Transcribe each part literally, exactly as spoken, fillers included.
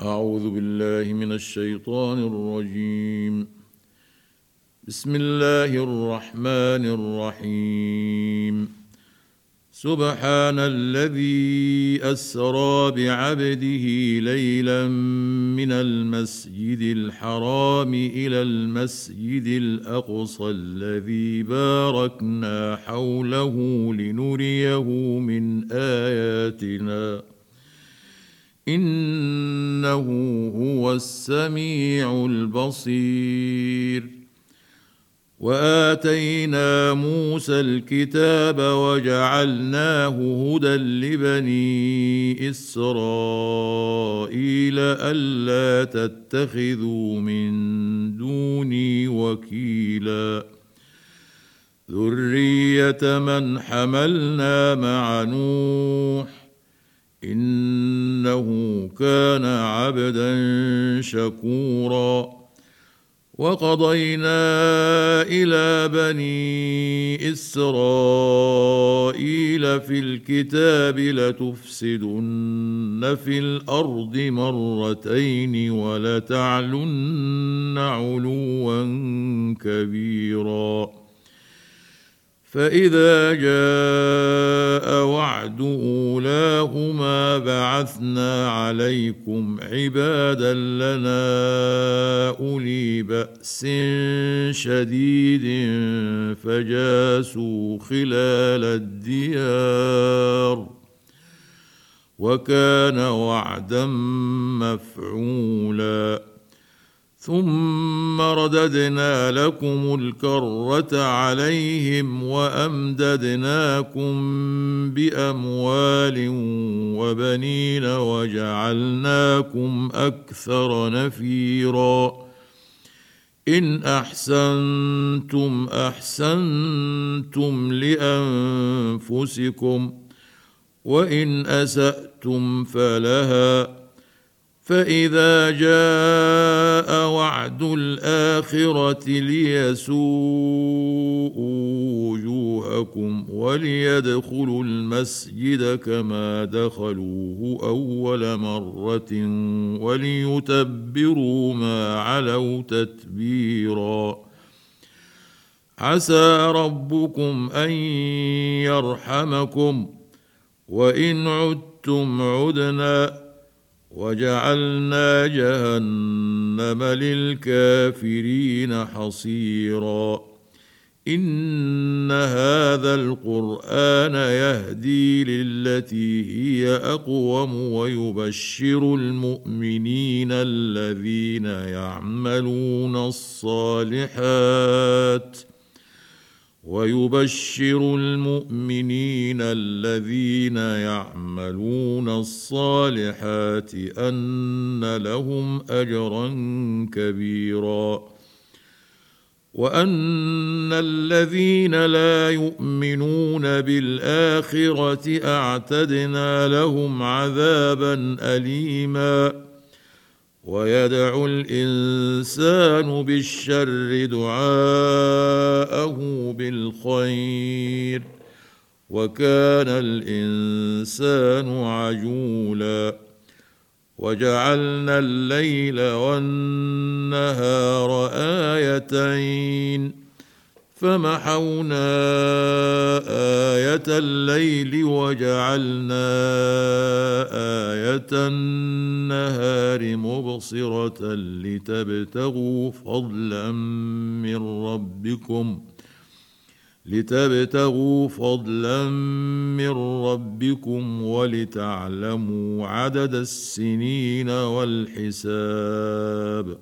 أعوذ بالله من الشيطان الرجيم. بسم الله الرحمن الرحيم. سبحان الذي أسرى بعبده ليلا من المسجد الحرام إلى المسجد الأقصى الذي باركنا حوله لنريه من آياتنا إنه هو السميع البصير. وآتينا موسى الكتاب وجعلناه هدى لبني إسرائيل ألا تتخذوا من دوني وكيلا ذرية من حملنا مع نوح إنه كان عبدا شكورا. وقضينا إلى بني إسرائيل في الكتاب لتفسدن في الأرض مرتين ولتعلن علوا كبيرا. فإذا جاء وعد أولاهما بعثنا عليكم عبادا لنا أولي بأس شديد فجاسوا خلال الديار وكان وعدا مفعولا. ثم رددنا لكم الكرة عليهم وأمددناكم بأموال وبنين وجعلناكم أكثر نفيرا. إن أحسنتم أحسنتم لأنفسكم وإن أسأتم فلها. فإذا جاء وعد الآخرة ليسوءوا وجوهكم وليدخلوا المسجد كما دخلوه أول مرة وليتبروا ما علوا تتبيرا. عسى ربكم أن يرحمكم وإن عدتم عدنا وجعلنا جهنم للكافرين حصيرا. إن هذا القرآن يهدي للتي هي أقوم ويبشر المؤمنين الذين يعملون الصالحات ويبشر المؤمنين الذين يعملون الصالحات أن لهم أجرا كبيرا. وأن الذين لا يؤمنون بالآخرة أعتدنا لهم عذابا أليما. ويدعو الإنسان بالشر دعاءه بالخير وكان الإنسان عجولا. وجعلنا الليل والنهار آيتين فمحونا آية الليل وجعلنا آية النهار مبصرة لتبتغوا فضلا من ربكم لتبتغوا فضلا من ربكم ولتعلموا عدد السنين والحساب.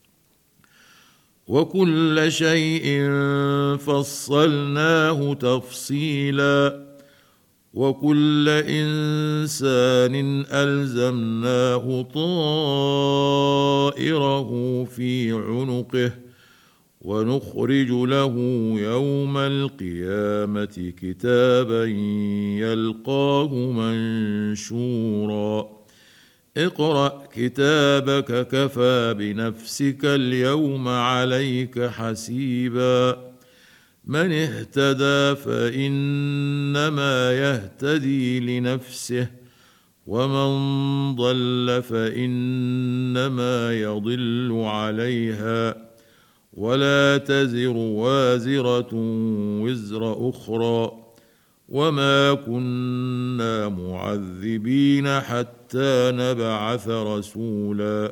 وكل شيء فصلناه تفصيلا. وكل إنسان ألزمناه طائره في عنقه ونخرج له يوم القيامة كتابا يلقاه منشورا. اقرأ كتابك كفى بنفسك اليوم عليك حسيبا. من اهتدى فإنما يهتدي لنفسه ومن ضل فإنما يضل عليها ولا تزر وازرة وزر أخرى وما كنا معذبين حتى نبعث رسولا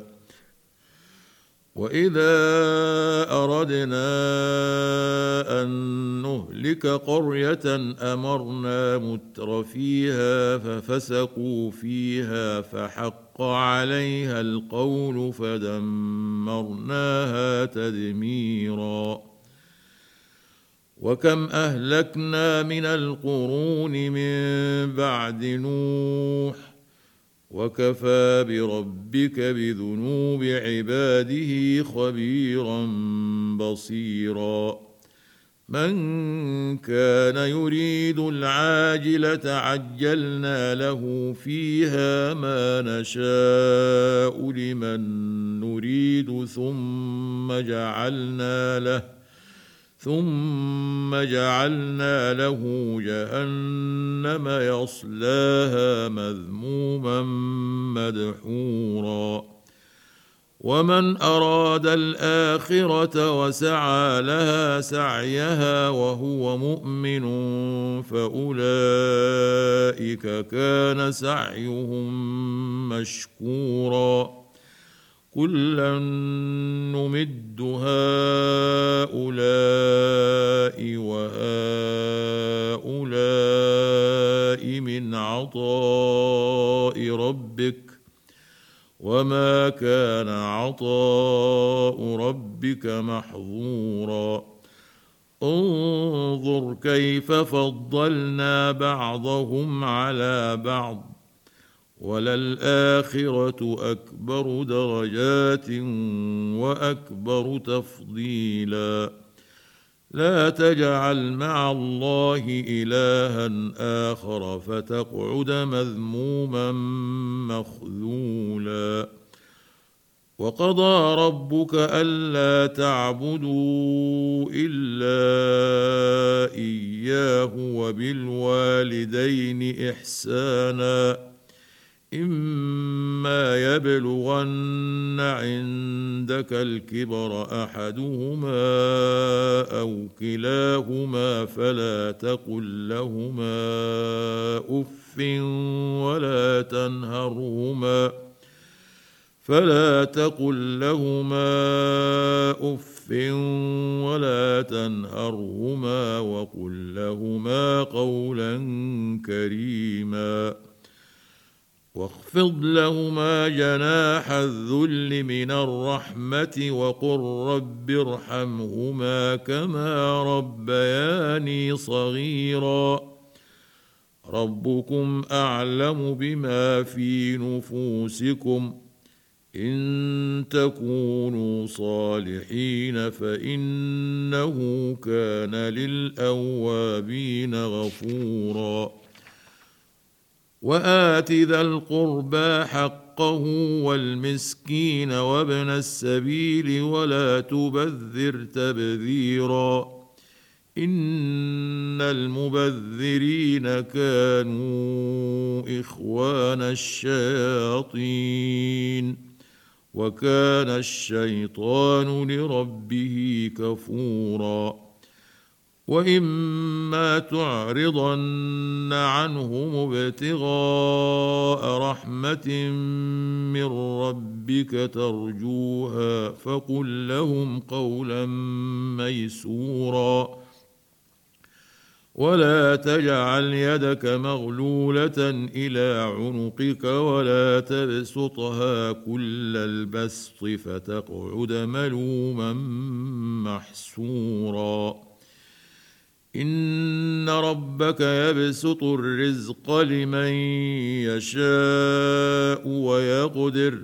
وإذا أردنا أن نهلك قرية أمرنا متر فيها ففسقوا فيها فحق عليها القول فدمرناها تدميرا وكم أهلكنا من القرون من بعد نوح وكفى بربك بذنوب عباده خبيرا بصيرا من كان يريد العاجلة عجلنا له فيها ما نشاء لمن نريد ثم جعلنا له ثم جعلنا له جهنم يصلاها مذموما مدحورا ومن أراد الآخرة وسعى لها سعيها وهو مؤمن فأولئك كان سعيهم مشكورا كلا نمد هؤلاء وهؤلاء من عطاء ربك وما كان عطاء ربك محظورا انظر كيف فضلنا بعضهم على بعض وللآخرة أكبر درجات وأكبر تفضيلا لا تجعل مع الله إلها آخر فتقعد مذموما مخذولا وقضى ربك ألا تعبدوا إلا إياه وبالوالدين إحسانا إما يبلغن عندك الكبر أحدهما أو كلاهما فلا تقل لهما أف ولا تنهرهما فلا تقل لهما أف ولا تنهرهما وقل لهما قولا كريما واخفض لهما جناح الذل من الرحمة وقل رب ارحمهما كما ربياني صغيرا ربكم أعلم بما في نفوسكم إن تكونوا صالحين فإنه كان للأوابين غفورا وآت ذا القربى حقه والمسكين وابن السبيل ولا تبذر تبذيرا إن المبذرين كانوا إخوان الشياطين وكان الشيطان لربه كفورا وإما تعرضن عنهم ابتغاء رحمة من ربك ترجوها فقل لهم قولا ميسورا ولا تجعل يدك مغلولة إلى عنقك ولا تبسطها كل البسط فتقعد ملوما محسورا إن ربك يبسط الرزق لمن يشاء ويقدر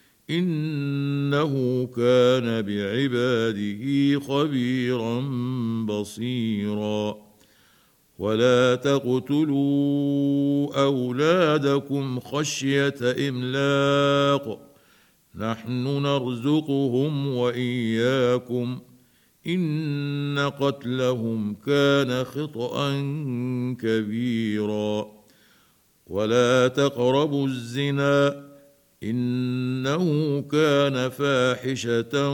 إنه كان بعباده خبيرا بصيرا ولا تقتلوا أولادكم خشية إملاق نحن نرزقهم وإياكم إن قتلهم كان خطأ كبيرا ولا تقربوا الزنا إنه كان فاحشة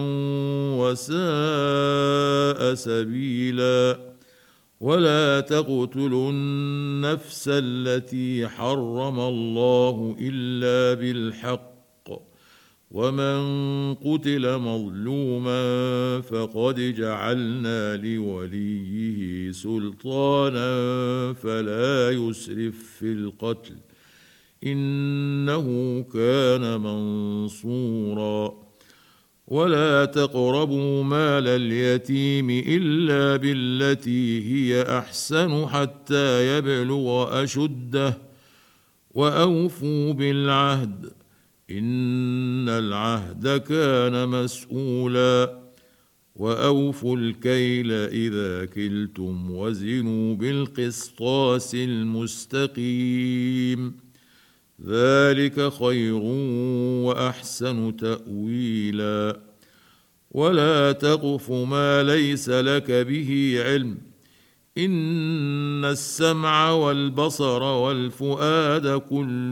وساء سبيلا ولا تقتلوا النفس التي حرم الله إلا بالحق ومن قتل مظلوما فقد جعلنا لوليه سلطانا فلا يسرف في القتل إنه كان منصورا ولا تقربوا مال اليتيم إلا بالتي هي أحسن حتى يبلغ أشده وأوفوا بالعهد إن العهد كان مسؤولا وأوفوا الكيل إذا كلتم وزنوا بالقسطاس المستقيم ذلك خير وأحسن تأويلا ولا تقف ما ليس لك به علم إن السمع والبصر والفؤاد كل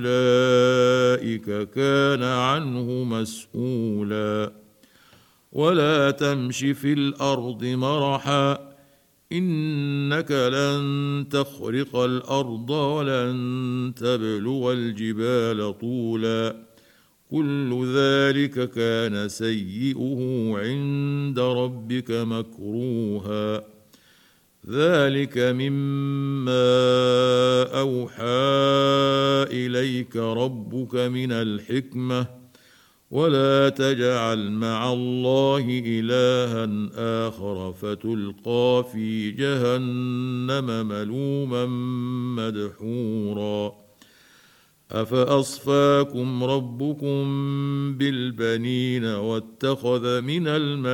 أولئك كان عنه مسؤولا ولا تمش في الأرض مرحا إنك لن تخرق الأرض ولن تبلغ الجبال طولا كل ذلك كان سيئه عند ربك مكروها ذلك مما أوحى إليك ربك من الحكمة ولا تجعل مع الله إلها آخر فتلقى في جهنم ملوما مدحورا أفأصفاكم ربكم بالبنين واتخذ من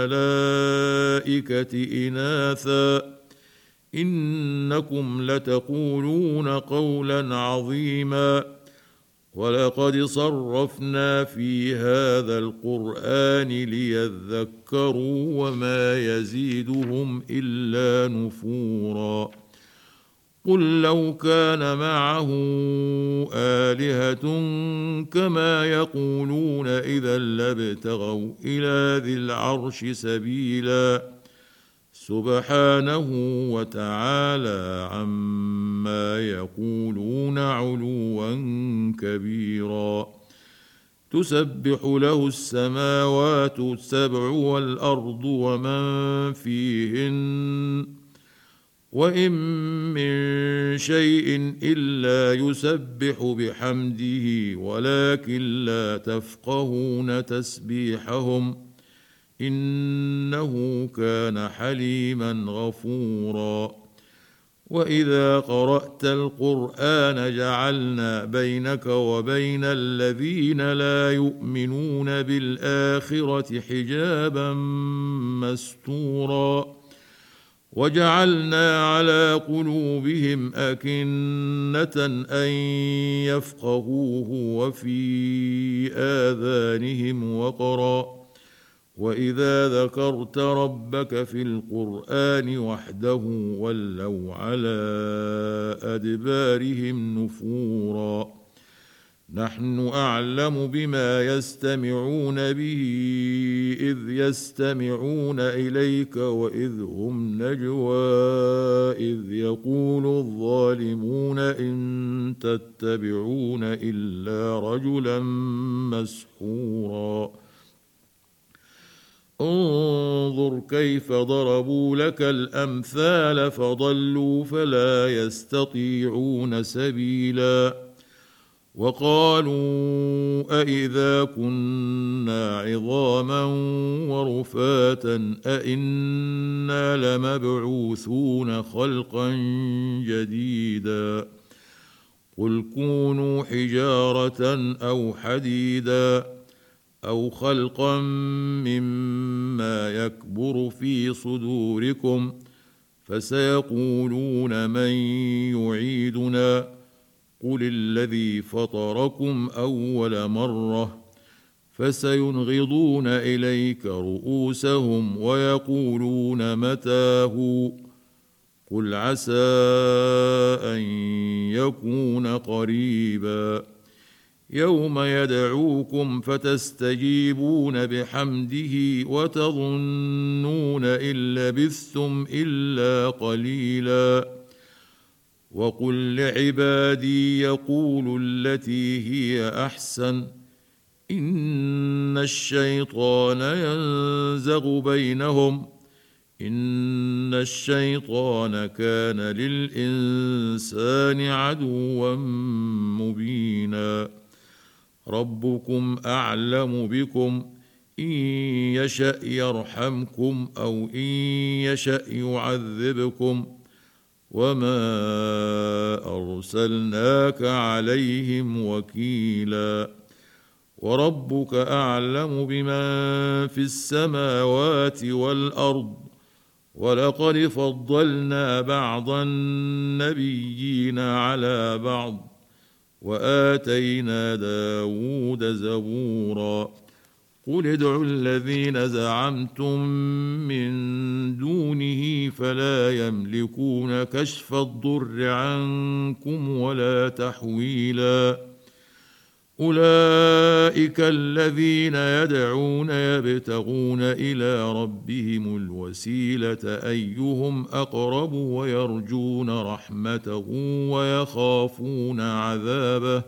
الملائكة إناثا إنكم لتقولون قولا عظيما ولقد صرفنا في هذا القرآن ليذكروا وما يزيدهم إلا نفورا قل لو كان معه آلهة كما يقولون إذا لابتغوا إلى ذي العرش سبيلا سبحانه وتعالى عما يقولون علوا كبيرا تسبح له السماوات السبع والأرض ومن فيهن وإن من شيء إلا يسبح بحمده ولكن لا تفقهون تسبيحهم إنه كان حليما غفورا وإذا قرأت القرآن جعلنا بينك وبين الذين لا يؤمنون بالآخرة حجابا مستورا وجعلنا على قلوبهم أكنة أن يفقهوه وفي آذانهم وقرا وإذا ذكرت ربك في القرآن وحده ولوا على أدبارهم نفورا نحن أعلم بما يستمعون به إذ يستمعون إليك وإذ هم نجوى إذ يقول الظالمون إن تتبعون إلا رجلا مسحورا انظر كيف ضربوا لك الأمثال فضلوا فلا يستطيعون سبيلا وقالوا أإذا كنا عظاما ورفاتا أإنا لمبعوثون خلقا جديدا قل كونوا حجارة أو حديدا أو خلقا مما يكبر في صدوركم فسيقولون من يعيدنا قل الذي فطركم أول مرة فسينغضون إليك رؤوسهم ويقولون متى هو قل عسى أن يكون قريبا يوم يدعوكم فتستجيبون بحمده وتظنون إن لبثتم إلا قليلا وقل لعبادي يقولوا التي هي أحسن إن الشيطان ينزغ بينهم إن الشيطان كان للإنسان عدوا مبينا ربكم أعلم بكم إن يشأ يرحمكم أو إن يشأ يعذبكم وما أرسلناك عليهم وكيلا وربك أعلم بمن في السماوات والأرض ولقد فضلنا بعض النبيين على بعض وآتينا داود زبورا قل ادعوا الذين زعمتم من دونه فلا يملكون كشف الضر عنكم ولا تحويلا أولئك الذين يدعون يبتغون إلى ربهم الوسيلة أيهم أقرب ويرجون رحمته ويخافون عذابه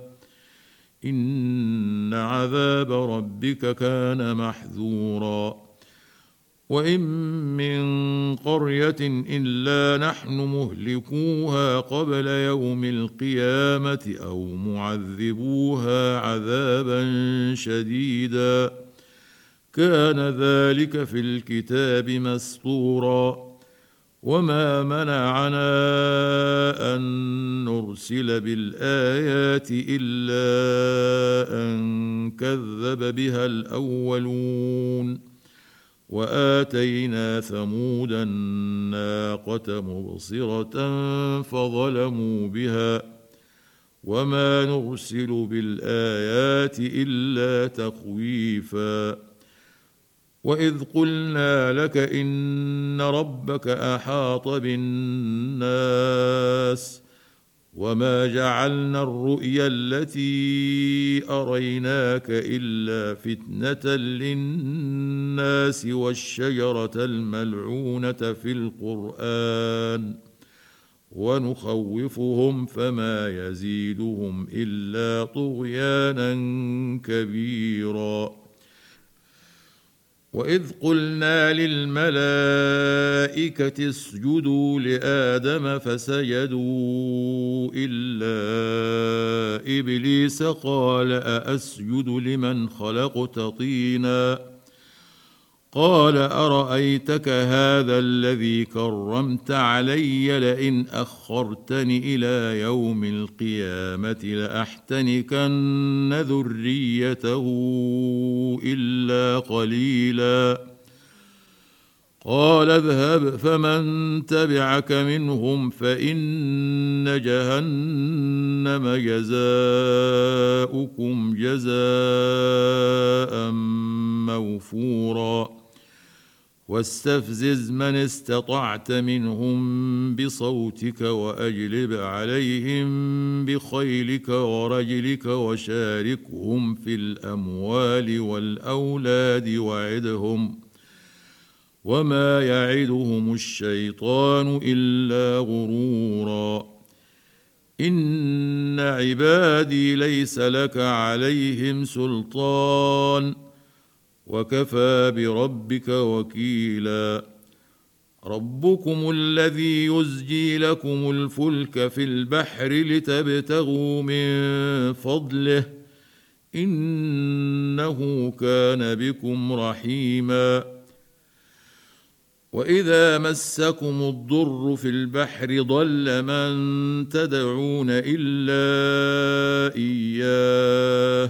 إن عذاب ربك كان محذورا وإن من قرية إلا نحن مهلكوها قبل يوم القيامة أو معذبوها عذابا شديدا كان ذلك في الكتاب مسطورا وما منعنا أن نرسل بالآيات إلا أن كذب بها الأولون وآتينا ثمود الناقة مبصرة فظلموا بها وما نرسل بالآيات إلا تخويفا وإذ قلنا لك إن ربك أحاط بالناس وما جعلنا الرؤيا التي أريناك إلا فتنة للناس والشجرة الملعونة في القرآن ونخوفهم فما يزيدهم إلا طغيانا كبيرا وإذ قلنا للملائكة اسجدوا لآدم فسجدوا إلا إبليس قال أأسجد لمن خلقت طينا قال أرأيتك هذا الذي كرمت علي لئن أخرتني إلى يوم القيامة لأحتنكن ذريته إلا قليلا قال اذهب فمن تبعك منهم فإن جهنم جزاؤكم جزاء موفورا واستفزز من استطعت منهم بصوتك وأجلب عليهم بخيلك ورجلك وشاركهم في الأموال والأولاد وعدهم وما يعدهم الشيطان إلا غرورا إن عبادي ليس لك عليهم سلطان وكفى بربك وكيلا ربكم الذي يزجي لكم الفلك في البحر لتبتغوا من فضله إنه كان بكم رحيما وإذا مسكم الضر في البحر ضل من تدعون إلا إياه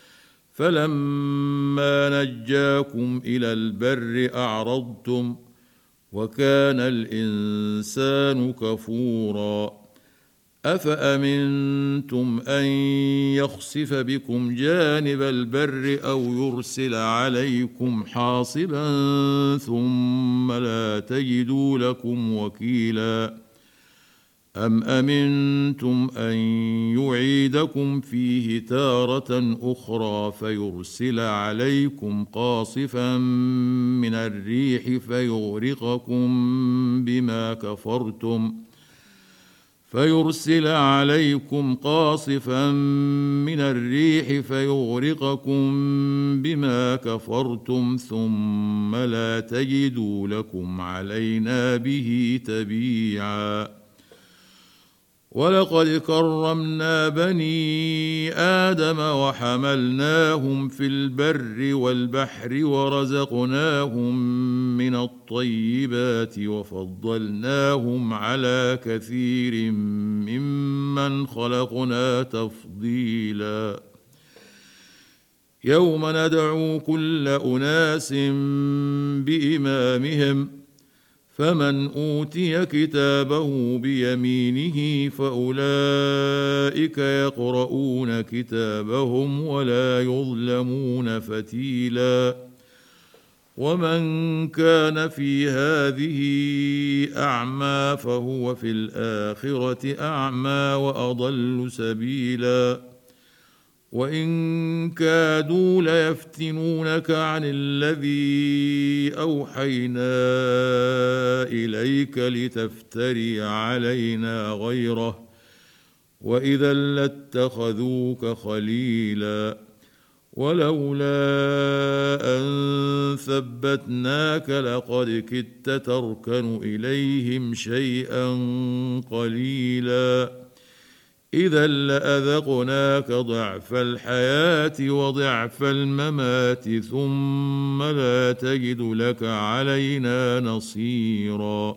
فلما نجاكم إلى البر أعرضتم وكان الإنسان كفورا أفأمنتم أن يخسف بكم جانب البر أو يرسل عليكم حاصبا ثم لا تجدوا لكم وكيلا أم أمنتم أن يعيدكم فيه تارة أخرى فيرسل عليكم قاصفا من الريح فيغرقكم بما كفرتم فيرسل عليكم قاصفا من الريح فيغرقكم بما كفرتم ثم لا تجدوا لكم علينا به تبيعا ولقد كرمنا بني آدم وحملناهم في البر والبحر ورزقناهم من الطيبات وفضلناهم على كثير ممن خلقنا تفضيلا يوم ندعو كل أناس بإمامهم فمن أوتي كتابه بيمينه فأولئك يقرؤون كتابهم ولا يظلمون فتيلا ومن كان في هذه أعمى فهو في الآخرة أعمى وأضل سبيلا وإن كادوا ليفتنونك عن الذي أوحينا إليك لتفتري علينا غيره وإذا لاتخذوك خليلا ولولا أن ثبتناك لقد كدت تركن إليهم شيئا قليلا إذا لأذقناك ضعف الحياة وضعف الممات ثم لا تجد لك علينا نصيرا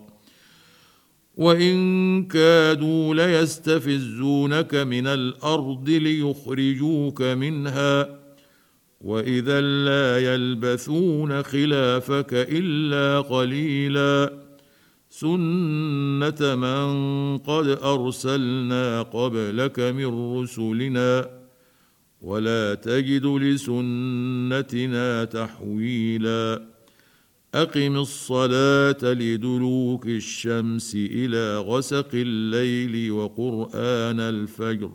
وإن كادوا ليستفزونك من الأرض ليخرجوك منها وإذا لا يلبثون خلافك إلا قليلا سنة من قد أرسلنا قبلك من رسلنا ولا تجد لسنتنا تحويلا أقم الصلاة لدلوك الشمس إلى غسق الليل وقرآن الفجر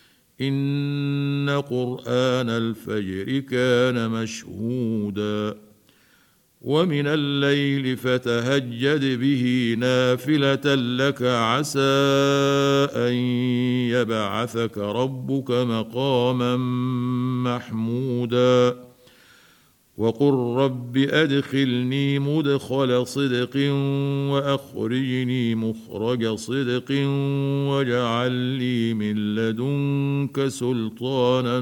إن قرآن الفجر كان مشهودا ومن الليل فتهجد به نافلة لك عسى أن يبعثك ربك مقاما محمودا وقل رب أدخلني مدخل صدق وأخرجني مخرج صدق واجعل لي من لدنك سلطانا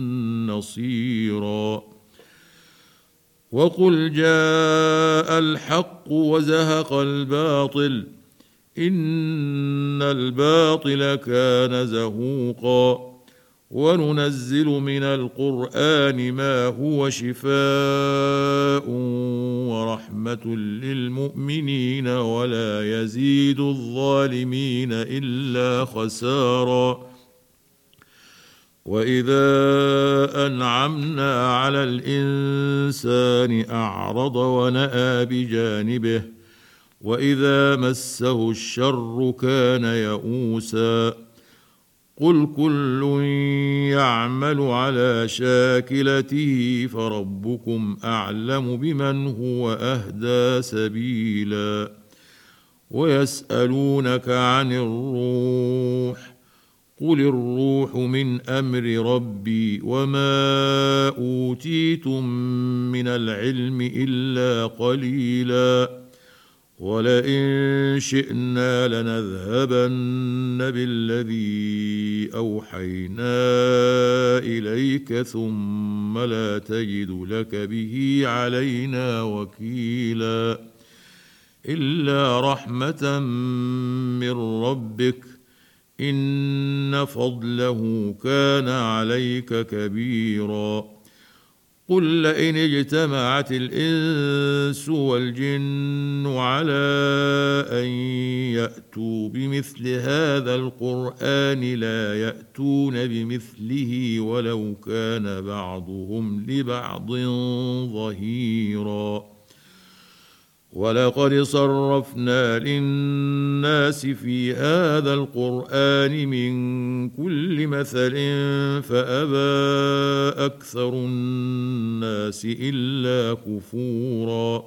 نصيرا وقل جاء الحق وزهق الباطل إن الباطل كان زهوقا وننزل من القرآن ما هو شفاء ورحمة للمؤمنين ولا يزيد الظالمين إلا خسارا وإذا أنعمنا على الإنسان أعرض ونأى بجانبه وإذا مسه الشر كان يئوسا قل كل يعمل على شاكلته فربكم أعلم بمن هو أهدى سبيلا ويسألونك عن الروح قل الروح من أمر ربي وما أوتيتم من العلم إلا قليلا ولئن شئنا لنذهبن بالذي أوحينا إليك ثم لا تجد لك به علينا وكيلا إلا رحمة من ربك إن فضله كان عليك كبيرا قل لئن اجتمعت الإنس والجن على أن يأتوا بمثل هذا القرآن لا يأتون بمثله ولو كان بعضهم لبعض ظهيرا ولقد صرفنا للناس في هذا القرآن من كل مثل فأبى أكثر الناس إلا كفورا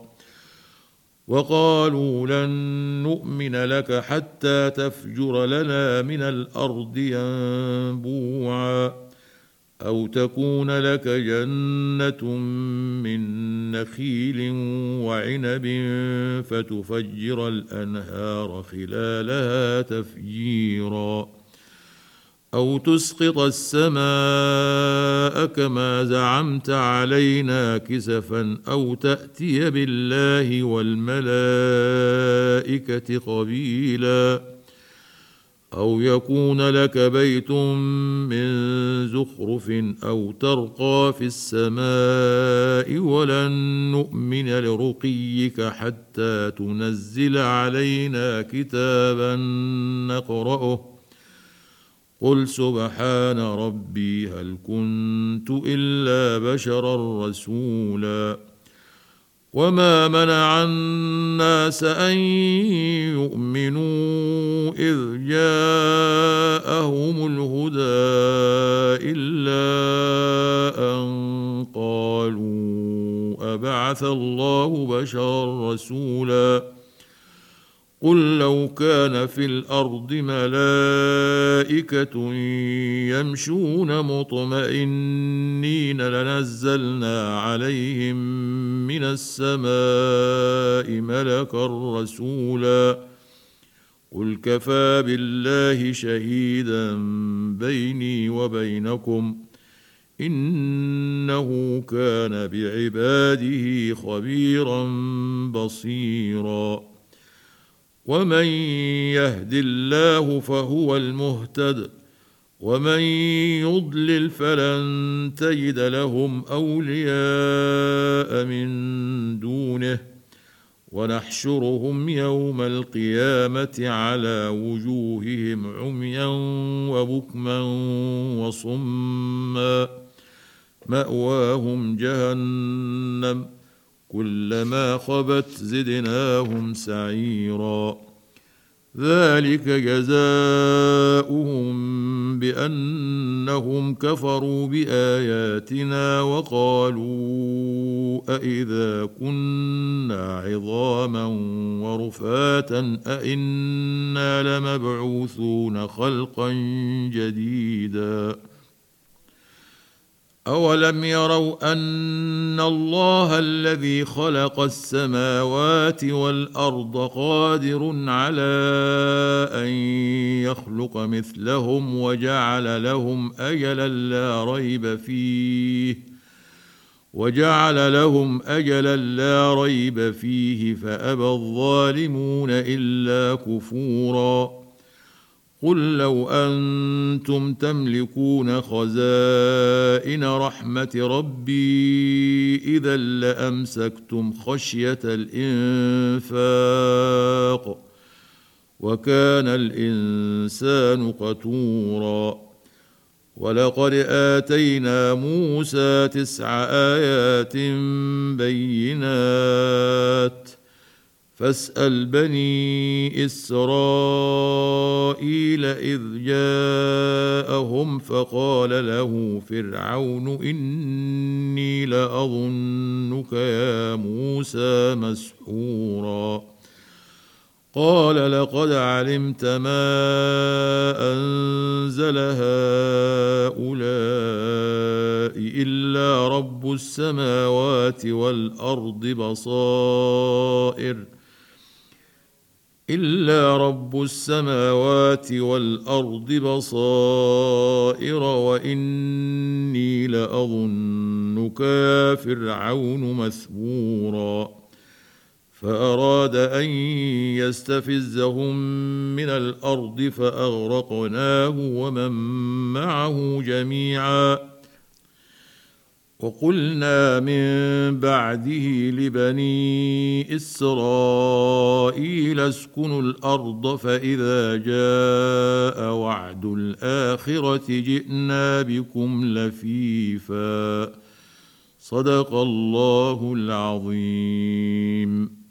وقالوا لن نؤمن لك حتى تفجر لنا من الأرض ينبوعا أو تكون لك جنة من نخيل وعنب فتفجر الأنهار خلالها تفجيرا أو تسقط السماء كما زعمت علينا كسفا أو تأتي بالله والملائكة قبيلا أو يكون لك بيت من زخرف أو ترقى في السماء ولن نؤمن لرقيك حتى تنزل علينا كتابا نقرأه قل سبحان ربي هل كنت إلا بشرا رسولا وما منع الناس أن يؤمنوا إذ جاءهم الهدى إلا أن قالوا أبعث الله بشرا رسولا قل لو كان في الأرض ملائكة يمشون مطمئنين لنزلنا عليهم من السماء ملكا رسولا قل كفى بالله شهيدا بيني وبينكم إنه كان بعباده خبيرا بصيرا ومن يهد الله فهو المهتد ومن يضلل فلن تجد لهم أولياء من دونه ونحشرهم يوم القيامة على وجوههم عميا وبكما وصما مأواهم جهنم كلما خبت زدناهم سعيرا ذلك جزاؤهم بأنهم كفروا بآياتنا وقالوا أإذا كنا عظاما ورفاتا أإنا لمبعوثون خلقا جديدا أولم يروا أن الله الذي خلق السماوات والأرض قادر على أن يخلق مثلهم وجعل لهم أجلا لا ريب فيه وجعل لهم أجلا لا ريب فيه فأبى الظالمون إلا كفورا قل لو أنتم تملكون خزائن رحمة ربي إذا لأمسكتم خشية الإنفاق وكان الإنسان قتورا ولقد آتينا موسى تسع آيات بينات فاسأل بني إسرائيل إذ جاءهم فقال له فرعون إني لأظنك يا موسى مسحورا قال لقد علمت ما أنزل هؤلاء إلا رب السماوات والأرض بصائر إلا رب السماوات والأرض بصائر وإني لأظنك يا فرعون مثبورا فأراد أن يستفزهم من الأرض فأغرقناه ومن معه جميعا وقلنا من بعده لبني إسرائيل اسكنوا الأرض فإذا جاء وعد الآخرة جئنا بكم لفيفا صدق الله العظيم.